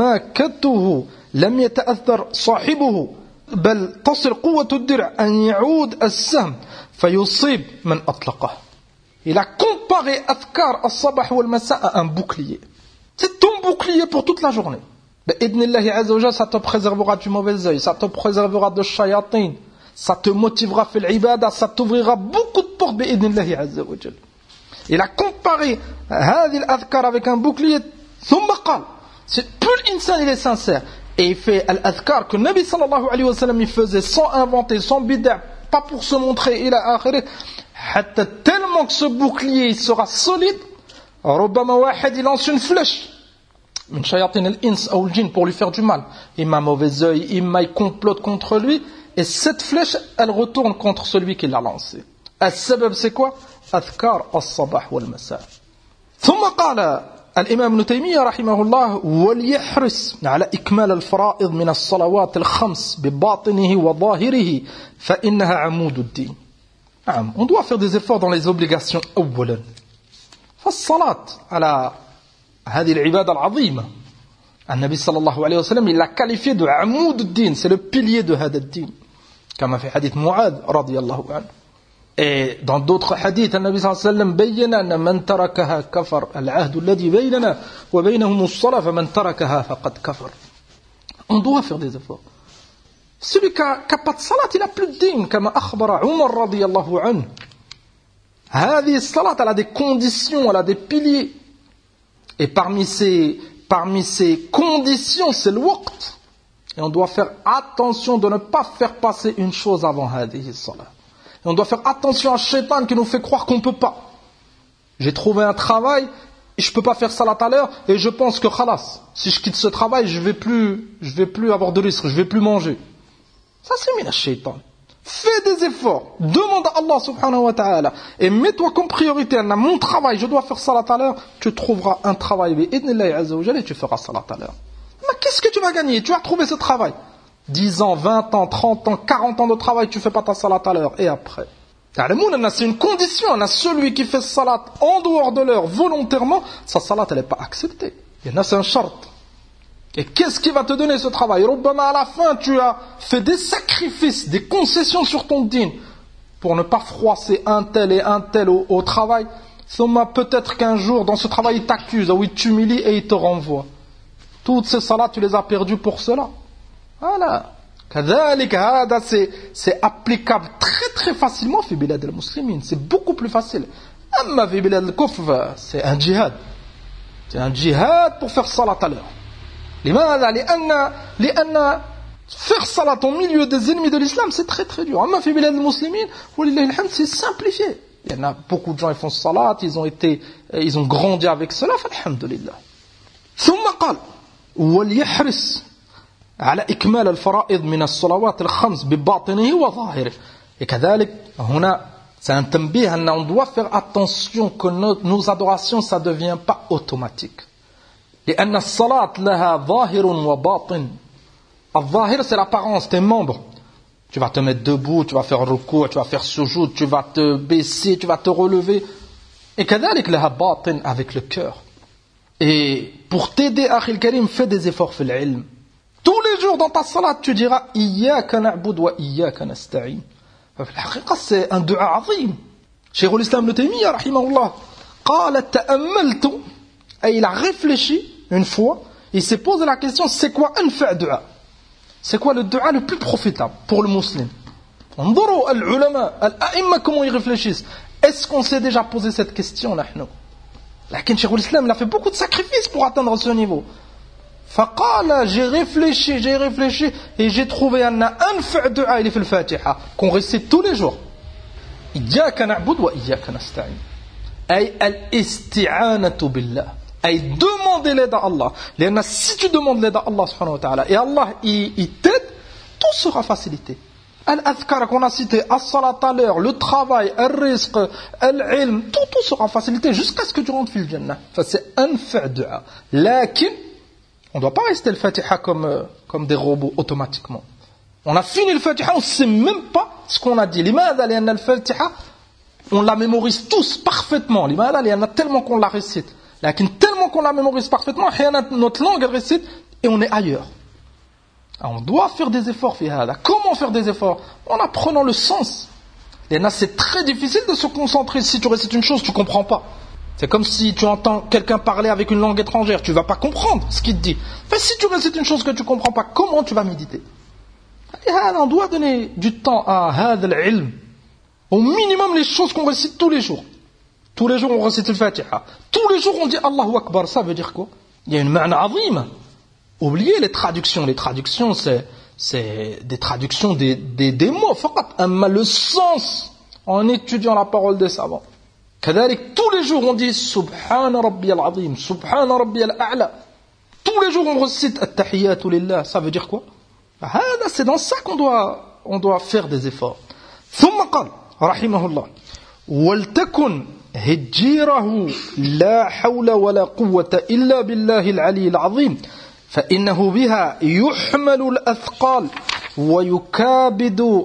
سماكته لم يتأثر صاحبه بل تصل قوة الدرع أن يعود السهم فيصيب من أطلقه. Il a comparé أذكار الصباح والمساء à un bouclier. C'est ton bouclier pour toute la journée. B'idnillahi azza wa jalla, ça te préservera du mauvais œil, ça te préservera de shayatin, ça te motivera fil ibada, ça t'ouvrira beaucoup de portes b'idnillahi azza wa jalla. Il a comparé هذه الأذكار avec un bouclier. ثم قال, plus l'insan il est sincère, et il fait al-adhkar que Nabi sallallahu alayhi wa sallam il faisait sans inventer, sans bid'a, pas pour se montrer, il a akhiré, tellement que ce bouclier il sera solide, ربما واحد il lance une flèche min shayatin al-ins ou al-jinn pour lui faire du mal. Il m'a mauvais œil, il complote contre lui, et cette flèche elle retourne contre celui qui l'a lancée. السبب c'est quoi? أذكار الصباح والمساء. ثم قال الإمام ابن تيمية رحمه الله وليحرص على إكمال الفرائض من الصلوات الخمس بباطنه وظاهره فإنها عمود الدين. نعم, on doit faire des efforts dans les obligations أولا. فالصلاة على هذه العبادة العظيمة النبي صلى الله عليه وسلم il l'a qualifié de عمود الدين, c'est le pilier de هذا الدين كما في حديث معاذ رضي الله عنه. Et dans d'autres hadiths, le Nabi sallallahu alayhi wa sallam bayyana anna man tarakaha kafar al-ahd alladhi baynana wa baynahum as-salah faman tarakaha faqad kafar. On doit faire des efforts. Celui qui n'a pas de salat, il n'a plus de din, comme akhbara Umar radiyallahu anhu. Hadi salat, elle a des conditions, elle a des piliers. Et parmi ces conditions, c'est le waqt. Et on doit faire attention de ne pas faire passer une chose avant hadi salat. Et on doit faire attention à Shaitan qui nous fait croire qu'on ne peut pas. J'ai trouvé un travail, et je ne peux pas faire salat à l'heure, et je pense que khalas, si je quitte ce travail, je vais plus avoir de risque, je ne vais plus manger. Ça c'est mina Shaitan. Fais des efforts, demande à Allah subhanahu wa ta'ala, et mets-toi comme priorité, mon travail, je dois faire salat à l'heure, tu trouveras un travail, et tu feras salat à l'heure. Mais qu'est-ce que tu vas gagner? Tu as trouvé ce travail. 10 ans, 20 ans, 30 ans, 40 ans de travail, tu ne fais pas ta salat à l'heure. Et après? C'est une condition. Celui qui fait salat en dehors de l'heure, volontairement, sa salat, elle n'est pas acceptée. C'est un shart. Et qu'est-ce qui va te donner ce travail? À la fin, tu as fait des sacrifices, des concessions sur ton din, pour ne pas froisser un tel et un tel au travail. Peut-être qu'un jour, dans ce travail, il t'accuse, ou il t'humilie et il te renvoie. Toutes ces salats, tu les as perdues pour cela. Voilà. C'est applicable très très facilement في بلاد المسلمين. C'est beaucoup plus facile. أما في بلاد الكفر c'est un djihad. C'est un djihad pour faire salat à l'heure. لماذا؟ لأن faire salat au milieu des ennemis de l'islam c'est très très dur. أما في بلاد المسلمين ولله الحمد c'est simplifié. Il y en a beaucoup de gens qui font salat, ils ont grandi avec cela, فالحمدلله. ثم قال وليحرص على إكمال الفرائض من الصلوات الخمس بباطنه وظاهره. Et كذلك هنا c'est un تنبيه أن on doit faire attention que nos adorations ça devient pas automatique. لأن الصلاة لها ظاهر وباطن. الظاهر c'est l'apparence, tes membres. Tu vas te mettre debout, tu vas faire ruku', tu vas faire sujoud, tu vas te baisser, tu vas te relever. Et كذلك لها باطن avec le cœur. Et pour t'aider, Akhi al-Karim, fais des efforts في العلم. Tous les jours dans ta salat, tu diras إياك نعبد وإياك نستعين. ففي الحقيقة c'est un dua عظيم. Cheikh al-Islam Ibn Taymiyyah رحمه الله قال تأملت, et il a réfléchi une fois, il s'est posé la question, c'est quoi أنفع dua? C'est quoi le dua le plus profitable pour le musulman? انظروا العلماء الأئمة comment ils réfléchissent. Est-ce qu'on s'est déjà posé cette question نحن? لكن Cheikh al-Islam il a fait beaucoup de sacrifices pour atteindre ce niveau. فقال j'ai réfléchi et j'ai trouvé un أنفع دعاء اللي في الفاتحة qu'on récite tous les jours. إياك نعبد وإياك نستعين. أي الاستعانة بالله. أي demander l'aide à Allah. لأن si tu demandes l'aide à Allah subhanahu wa ta'ala et Allah il t'aide, tout sera facilité. Al-adhkar qu'on a cité, as-salat à l'heure, le travail, al-rizq, al-ilm, tout sera facilité jusqu'à ce que tu rentres fil jannah. C'est أنفع دعاء. لكن on ne doit pas rester le Fatiha comme des robots automatiquement. On a fini le Fatiha, on ne sait même pas ce qu'on a dit. لماذا؟ لأن الفاتحة on la mémorise tous parfaitement. لماذا؟ لأن tellement qu'on la récite. Tellement qu'on la mémorise parfaitement, notre langue elle récite et on est ailleurs. Alors, on doit faire des efforts. Comment faire des efforts? En apprenant le sens. C'est très difficile de se concentrer. Si tu récites une chose, tu ne comprends pas. C'est comme si tu entends quelqu'un parler avec une langue étrangère. Tu ne vas pas comprendre ce qu'il te dit. Mais si tu récites une chose que tu ne comprends pas, comment tu vas méditer? On doit donner du temps à هذا العلم. Au minimum les choses qu'on récite tous les jours. Tous les jours on récite le Fatiha. Tous les jours on dit Allahu Akbar. Ça veut dire quoi? Il y a une ma'na azima. Oubliez les traductions. Les traductions, c'est des traductions des mots. Amma le sens en étudiant la parole des savants. كذلك, tous les jours on dit Subhana Rabbi al-Azim, Subhana Rabbi al-A'la. Tous les jours on recite At-Tahiyyatu Lillah. Ça veut dire quoi? C'est dans ça qu'on doit faire des efforts. ثم قال رحمه الله ولتكن هجيره لا حول ولا قوة إلا بالله العلي العظيم فإنه بها يحمل الأثقال ويكابد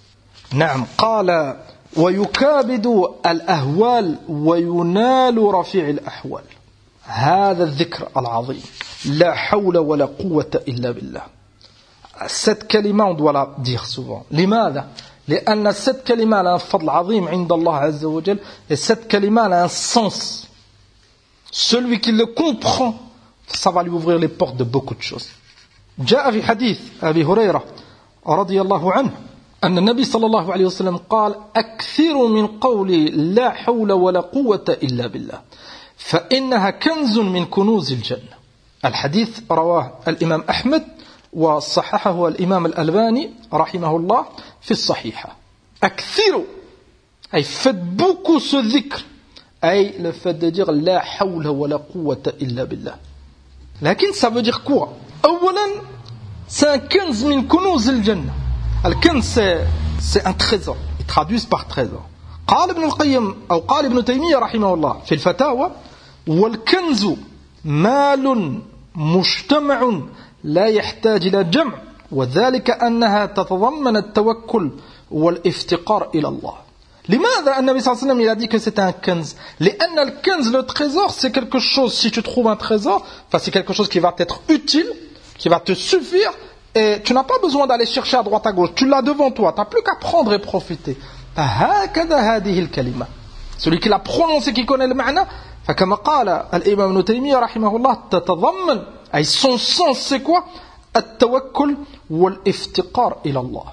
ويكابد الأهوال وينال رفيع الأحوال. هذا الذكر العظيم لا حول ولا قوة إلا بالله. Cette kalima on doit la dire souvent. لماذا؟ لأن cette kalima a un fadl عظيم عند الله عز وجل, et cette kalima a un sens. Celui qui le comprend, ça va lui ouvrir les portes de beaucoup de choses. جاء في حديث أبي هريرة رضي الله عنه أن النبي صلى الله عليه وسلم قال أكثر من قول لا حول ولا قوة إلا بالله فإنها كنز من كنوز الجنة. الحديث رواه الإمام أحمد وصححه الإمام الألباني رحمه الله في الصحيحة. أكثر أي faites beaucoup ce dhikr, أي le fait de dire لا حول ولا قوة إلا بالله. لكن ça veut dire quoi? أولا c'est un كنز من كنوز الجنة. الكنز c'est un trésor. Ils traduisent par trésor. قال ابن القيم أو قال ابن تيمية رحمه الله في الفتاوى والكنز مال مجتمع لا يحتاج إلى جمع وذلك أنها تتضمن التوكل والافتقار إلى الله. لماذا النبي صلى الله عليه وسلم il a dit que c'est un kenz? لأن الكنز, le trésor, c'est quelque chose, si tu trouves un trésor, c'est quelque chose qui va t'être utile, qui va te suffire, et tu n'as pas besoin d'aller chercher à droite à gauche, tu l'as devant toi, tu n'as plus qu'à prendre et profiter. فهكذا هذه الكلمة. Celui qui l'a prononcé, qui connaît le ma'na, فكما قال الإمام ابن تيمية رحمه الله تتضمن, أي son sens c'est quoi? التوكل والافتقار إلى الله.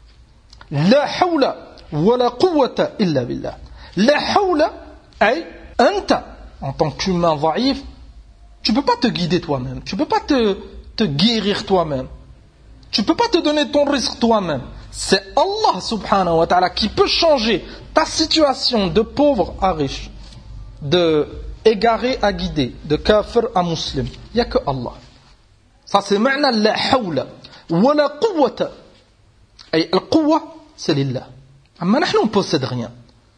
لا حول ولا قوة إلا بالله. لا حول أي أنت en tant qu'humain ضعيف, tu ne peux pas te guider toi-même, tu ne peux pas te guérir toi-même, tu ne peux pas te donner ton risque toi-même. C'est Allah subhanahu wa ta'ala qui peut changer ta situation de pauvre à riche, de égaré à guidé, de kafir à musulman. Il n'y a que Allah. Ça c'est ma'na la hawla wa la quwwata. Et la quwwa c'est lillah. Mais nous on possède rien.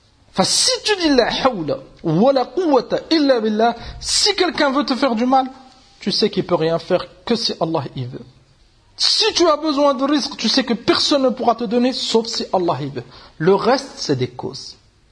Si tu dis la hawla wa la quwwata illa billah, si quelqu'un veut te faire du mal, tu sais qu'il peut rien faire que si Allah y veut. Si tu as besoin de risque, tu sais que personne ne pourra te donner sauf si Allah y veut. Le reste c'est des causes.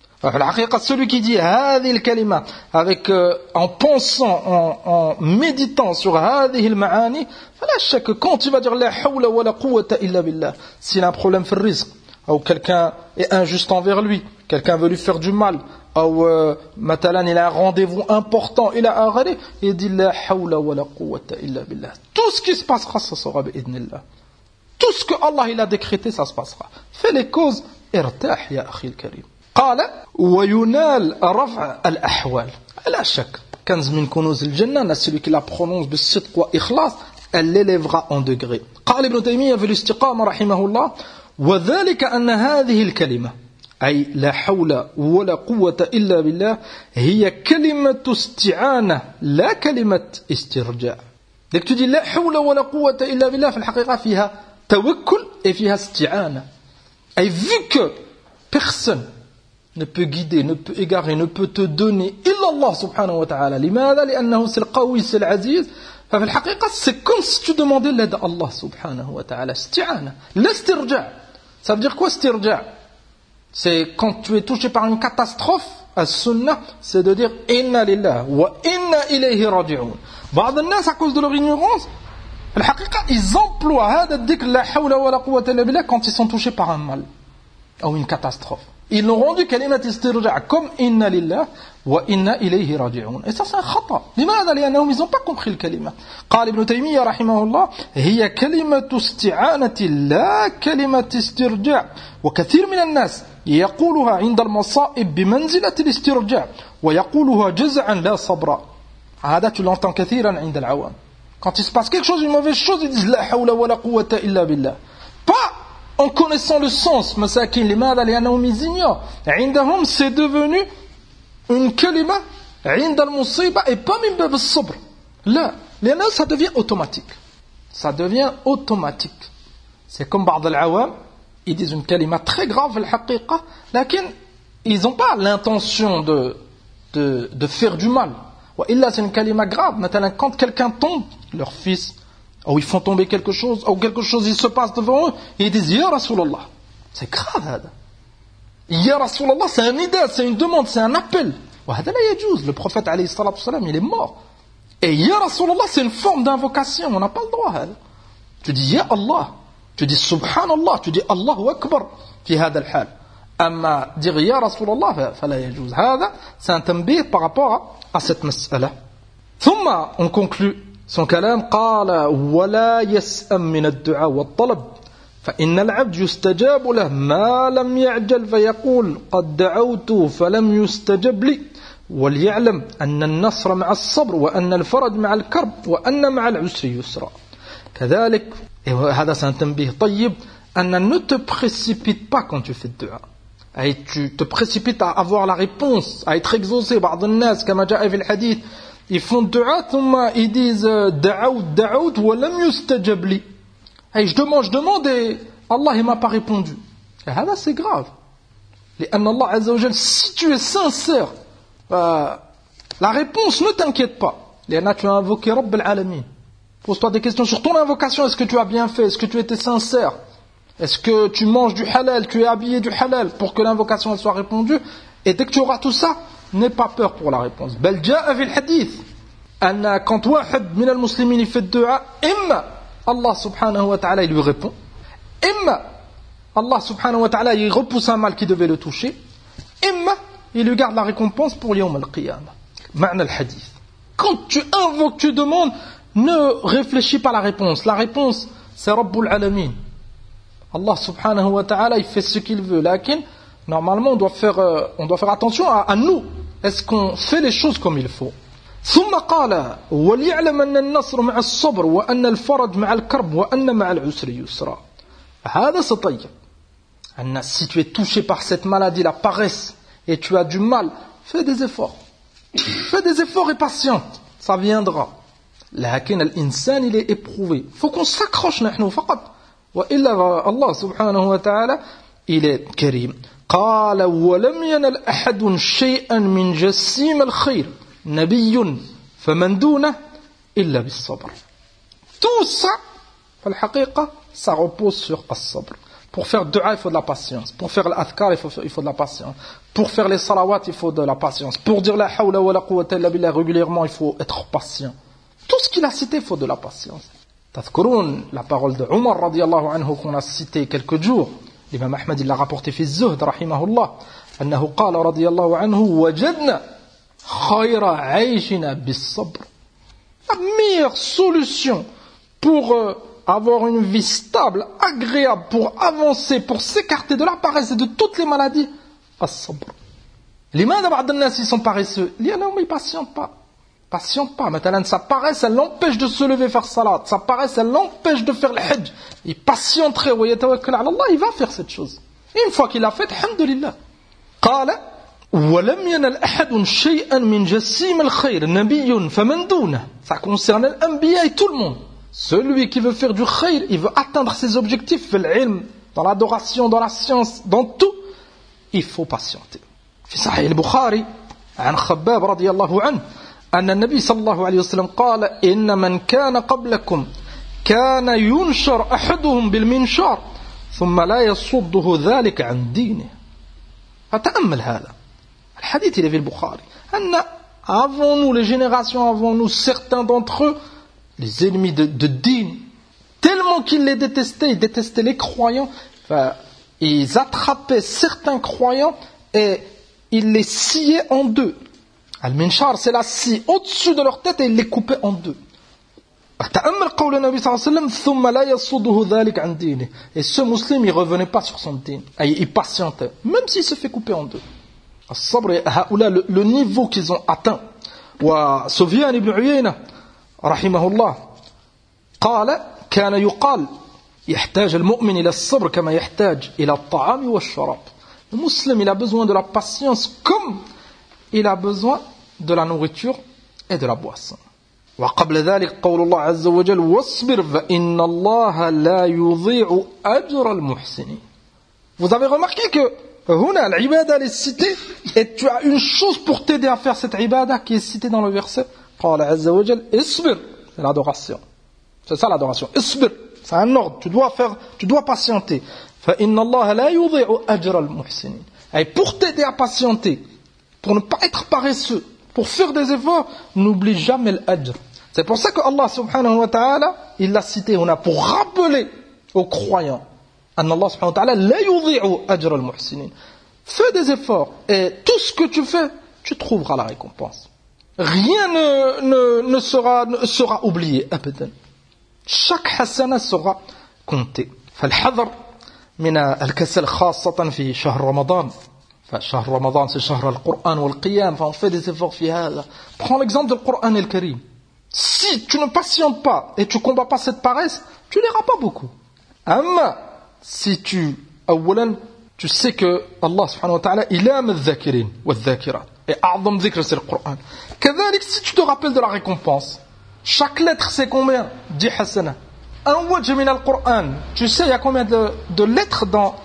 Celui qui dit هذه الكلمة avec en pensant, en méditant sur هذه المعاني, فلا شك quand tu vas dire لا حول ولا قوة إلا بالله, s'il a un problème في الرزق, ou quelqu'un est injuste envers lui, quelqu'un veut lui faire du mal, ou مثلا il a un rendez-vous important, il a arrêté, il dit لا حول ولا قوة إلا بالله. Tout ce qui se passera, ça sera بإذن الله. Tout ce que Allah il a décrété, ça se passera. Fais les causes, ارتاح يا أخي الكريم. قال وينال رفع الأحوال. لا شك كنز من كنوز الجنة, celui qui la prononce بالصدق وإخلاص, elle l'élèvera en degré. قال ابن تيمية في الاستقامة رحمه الله وذلك أن هذه الكلمة أي لا حول ولا قوة إلا بالله هي كلمة استعانة لا كلمة استرجاع. dès que tu dis لا حول ولا قوة إلا بالله, في الحقيقة فيها توكل et فيها استعانة. Et vu que personne ne peut guider, ne peut égarer, ne peut te donner إلا الله سبحانه وتعالى. لماذا؟ لأنه c'est le قوي, c'est العزيز. ففي الحقيقة c'est comme si tu demandais l'aide à Allah سبحانه وتعالى. استعانة. الاسترجاع. Ça veut dire quoi استرجاع? C'est quand tu es touché par une catastrophe, السنة, c'est de dire إنا لله وإنا إليه راجعون. بعض الناس à cause de leur ignorance, الحقيقة ils emploient هذا الذكر لا حول ولا قوة إلا بالله quand ils sont touchés par un mal ou une catastrophe. Ils l'ont rendu كلمة استرجاع comme إنا لله وإنا إليه راجعون. Et ça c'est un خطأ. لماذا؟ لأنهم ils n'ont pas compris الكلمة. قال ابن تيمية رحمه الله هي كلمة استعانة لا كلمة استرجاع. وكثير من الناس يقولها عند المصائب بمنزلة الاسترجاع ويقولها جزعا لا صبرا. هذا tu l'entends كثيرا عند العوام. Quand il se passe quelque chose, une mauvaise chose, ils disent la hawla wa la quwwata illa billah. Pas en connaissant le sens. Masakin limada li'annahum ignorent. Indahum, c'est devenu une kalima عند المصيبة et pas min bab as-sabr. Là, ça devient automatique. Ça devient automatique. C'est comme بعض العوام, ils disent une kalima très grave, al-haqiqa, lakin ils n'ont pas l'intention de faire du mal. Wa illa, c'est une kalima grave. Maintenant, quand quelqu'un tombe, leur fils, ou ils font tomber quelque chose, ou quelque chose il se passe devant eux, et ils disent Ya Rasulallah. C'est grave, hada. Ya Rasulallah, c'est un nida, c'est une demande, c'est un appel. وهذا لا يجوز. Le prophète عليه الصلاة والسلام, il est mort. Et Ya Rasulallah, c'est une forme d'invocation. On n'a pas le droit. هذا. Tu dis Ya Allah. Tu dis Subhanallah. Tu dis Allahu Akbar. في هذا الحال. أما dire Ya Rasulallah, فلا يجوز. هذا, c'est un تنبيه par rapport à cette مسألة. ثم, on conclut son كلام. قال ولا يسأم من الدعاء والطلب. فإن العبد يستجاب له ما لم يعجل فيقول قد دعوت فلم يستجب لي وليعلم أن النصر مع الصبر وأن الفرج مع الكرب وأن مع العسر يسرا كذلك هذا سنتنبيه طيب أن ne te précipite pas quand tu fais le dua et tu te précipites à avoir la réponse à être exaucé بعض الناس كما جاء في الحديث ils font le dua ثم ils disent دعوت ولم يستجب لي hey, je demande et Allah ne m'a pas répondu. Et là, c'est grave. لأن Allah Azza wa Jal, si tu es sincère, la réponse ne t'inquiète pas. لأن tu as invoqué Rabb al-Alamin. Pose-toi des questions sur ton invocation. Est-ce que tu as bien fait? Est-ce que tu étais sincère? Est-ce que tu manges du halal? Tu es habillé du halal pour que l'invocation elle soit répondue? Et dès que tu auras tout ça, n'aie pas peur pour la réponse. بل جاء في الحديث أن quand واحد من المسلمين fait الدعاء إما Allah subhanahu wa ta'ala il lui répond. Imma Allah subhanahu wa ta'ala il repousse un mal qui devait le toucher. Imma il lui garde la récompense pour Yawm al-Qiyamah. Ma'na al-hadith. Quand tu invoques, tu demandes, ne réfléchis pas à la réponse. La réponse c'est Rabbul Alamin. Allah subhanahu wa ta'ala il fait ce qu'il veut. Lakin normalement on doit faire attention à nous. Est-ce qu'on fait les choses comme il faut? ثم قال وليعلم أن النصر مع الصبر وأن الفرج مع الكرب وأن مع العسر يسرا. هذا سطيب. أن si tu es touché par cette maladie, la paresse, et tu as du mal, fais des efforts. Fais des efforts et patiente. Ça viendra. لكن الإنسان il est éprouvé. Faut qu'on s'accroche نحن فقط. وإلا الله سبحانه وتعالى il est كريم. قال ولم ينل أحد شيئا من جسيم الخير. نبي فمن دونه إلا بالصبر. Tout ça, الحقيقة, ça repose sur الصبر. Pour faire dua, il faut de la patience. Pour faire l'adhkar, il faut de la patience. Pour faire les salawat, il faut de la patience. Pour dire la hawla wa la quwwata illa billah régulièrement, il faut être patient. Tout ce qu'il a cité, il faut de la patience. تذكرون la parole de Omar radiallahu anhu qu'on a cité quelques jours. L'imam Ahmad il l'a rapporté في الزهد رحمه الله أنه قال رضي الله عنه وجدنا خير عيشنا بالصبر. La meilleure solution pour avoir une vie stable, agréable, pour avancer, pour s'écarter de la paresse et de toutes les maladies, الصبر. لماذا بعض الناس ils sont paresseux? لأنهم ils patientent pas. Maintenant sa paresse elle l'empêche de se lever faire salat, sa paresse elle l'empêche de faire le hajj. Il patienterait wa yatawakkal ala Allah, il va faire cette chose. Et une fois qu'il l'a fait, alhamdulillah. قال ولم ينل أحد شيئا من جسيم الخير نبي فمن دونه. Ça concerne l'anbiya et tout le monde. Celui qui veut faire du khayr, il veut atteindre ses objectifs, في العلم, dans l'adoration, dans la science, dans tout, il faut patienter. في صحيح البخاري عن خباب رضي الله عنه أن النبي صلى الله عليه وسلم قال إن من كان قبلكم كان ينشر أحدهم بالمنشار ثم لا يصده ذلك عن دينه. فتأمل هذا الحديث il est في البخاري أن avant nous, les générations avant nous, certains d'entre eux, les ennemis de din, tellement qu'ils les détestaient, ils détestaient les croyants, ils attrapaient certains croyants et ils les sciaient en deux. Al-Minshar, c'est la scie au-dessus de leur tête et ils les coupaient en deux. تأمل قول النبي صلى الله عليه وسلم ثم لا يصده ذلك عن دينه. Et ce musulman, il revenait pas sur son din. Il patientait, même s'il se fait couper en deux. الصبر هؤلاء le niveau qu'ils ont atteint. وسفيان بن عيينة رحمه الله قال كان يقال يحتاج المؤمن إلى الصبر كما يحتاج إلى الطعام والشراب. Le musulman, il a besoin de la patience comme il a besoin de la nourriture et de la boisson. وقبل ذلك قول الله عز وجل واصبر فإن الله لا يضيع أجر المحسنين. Vous avez remarqué que هنا العبادة est citée et tu as une chose pour t'aider à faire cette ibada qui est citée dans le verset. قال عز وجل اصبر, c'est l'adoration. C'est ça l'adoration. اصبر, c'est un ordre, tu dois patienter. فإن الله لا يضيع أجر المحسنين. Et pour t'aider à patienter, pour ne pas être paresseux, pour faire des efforts, n'oublie jamais l'ajr. C'est pour ça que Allah subhanahu wa ta'ala, il l'a cité, on a pour rappeler aux croyants, أن الله سبحانه وتعالى لا يضيع أجر المحسنين. Fais des efforts et tout ce que tu fais, tu trouveras la récompense. Rien ne sera oublié, abadan. Chaque hasana sera comptée. فالحذر من الكسل خاصة في شهر رمضان. فشهر رمضان c'est شهر القرآن والقيام. On fait des efforts في هذا. Prends l'exemple du Coran et le Karim. Si tu ne patientes pas et tu combats pas cette paresse, tu n'iras pas beaucoup. أما si tu sais que Allah subhanahu wa ta'ala il aime الذاكرين والذاكرات et أعظم ذكر c'est le Coran. كذلك si tu te rappelles de la récompense, chaque lettre c'est combien? 10 hasana. Un wajh min al-Qur'an, tu sais il y a combien de lettres dans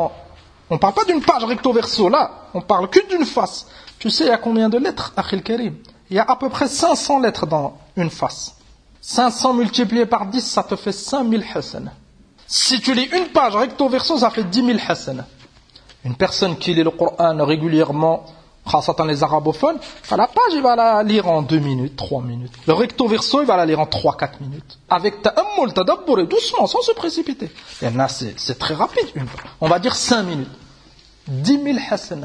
on parle pas d'une page recto verso là, on parle que d'une face. Tu sais il y a combien de lettres akhil karim? Il y a à peu près 500 lettres dans une face. 500 multiplié par 10 ça te fait 5000 hasana. Si tu lis une page recto verso ça fait 10 000 hasana. Une personne qui lit le Coran régulièrement, khasatan les arabophones, la page il va la lire en 2 minutes, 3 minutes. Le recto verso il va la lire en 3-4 minutes. Avec ta'ammul, tadabbur, doucement, sans se précipiter. Et là c'est très rapide. On va dire 5 minutes. 10 000 hasana.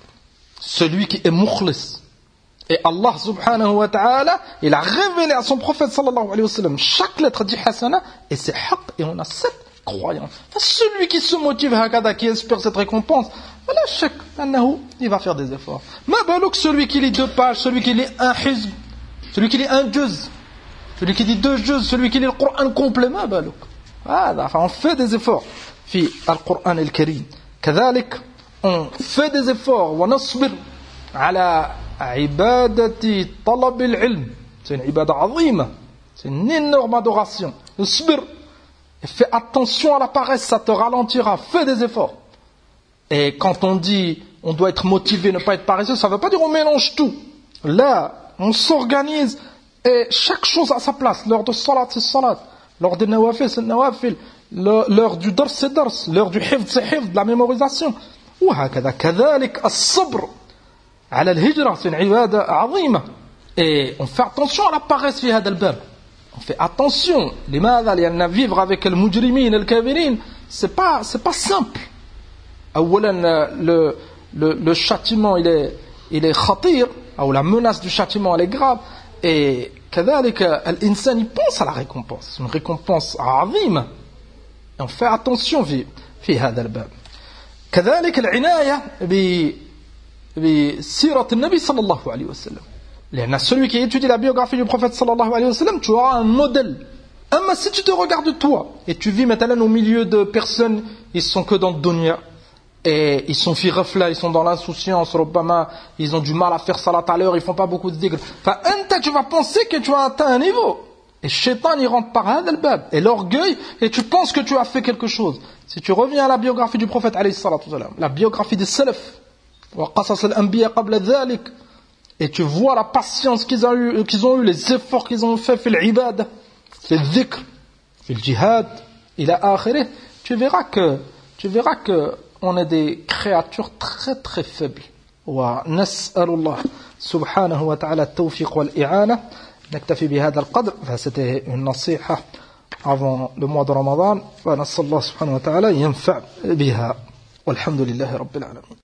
Celui qui est mukhlis. Et Allah subhanahu wa ta'ala, il a révélé à son prophète sallallahu alayhi wa sallam chaque lettre dit hasana et c'est haqq et on a 7 croyants. Celui qui se motive hakada, qui espère cette récompense, voilà, il va faire des efforts. Ma balouk, celui qui lit 2 pages, celui qui lit un hizb, celui qui lit un juz, celui qui lit 2 juz, celui qui lit le Coran complet, ma balouk. Voilà, on fait des efforts. Fi al-Qur'an al-Karim. كذلك, on fait des efforts. ونصبر على عبادة طلب العلم. C'est une ibada azima. C'est une énorme adoration. نصبر. Fais attention à la paresse, ça te ralentira. Fais des efforts. Et quand on dit on doit être motivé, ne pas être paresseux, ça ne veut pas dire on mélange tout. Là, on s'organise et chaque chose à sa place. L'heure de salat, c'est salat. L'heure des nawafil, c'est nawafil. L'heure du dars, c'est dars. L'heure du hifd, c'est hifd, de la mémorisation. وهكذا كذلك الصبر على الهجرة, c'est une ibada عظيمة. Et on fait attention à la paresse في هذا الباب. On fait attention. لماذا؟ لأن vivre avec le mujrimin, le kafirin, c'est pas simple. أولا le châtiment il est khatir, ou la menace du châtiment elle est grave. Et كذلك الإنسان il pense à la récompense. C'est une récompense عظيمة. Et on fait attention في هذا الباب. كذلك العناية بسيرة النبي صلى الله عليه وسلم. لأن celui qui étudie la biographie du prophète sallallahu alayhi wa sallam, tu auras un modèle. Mais si tu te regardes toi, et tu vis maintenant au milieu de personnes, ils sont que dans le dunya, et ils sont fi ghafla, ils sont dans l'insouciance, rubbama, ils ont du mal à faire salat à l'heure, ils font pas beaucoup de dhikr. Tu vas penser que tu as atteint un niveau. Et shaitan, il rentre par hadha al-bab. Et l'orgueil, et tu penses que tu as fait quelque chose. Si tu reviens à la biographie du prophète alayhi salatu wa sallam, la biographie des salaf, wa qasas al-anbiya qabla dhalik, et tu vois la patience qu'ils ont eu, les efforts qu'ils ont fait, fil ibad, fil dhikr, fil jihad, ila akhirih, tu verras que on est des créatures très très faibles. Wa nas'alullah subhanahu wa ta'ala at-tawfiq wal i'ana. نكتفي بهذا القدر. C'était une nasiha avant le mois de Ramadan. ونسأل الله سبحانه وتعالى ينفع بها والحمد لله رب العالمين.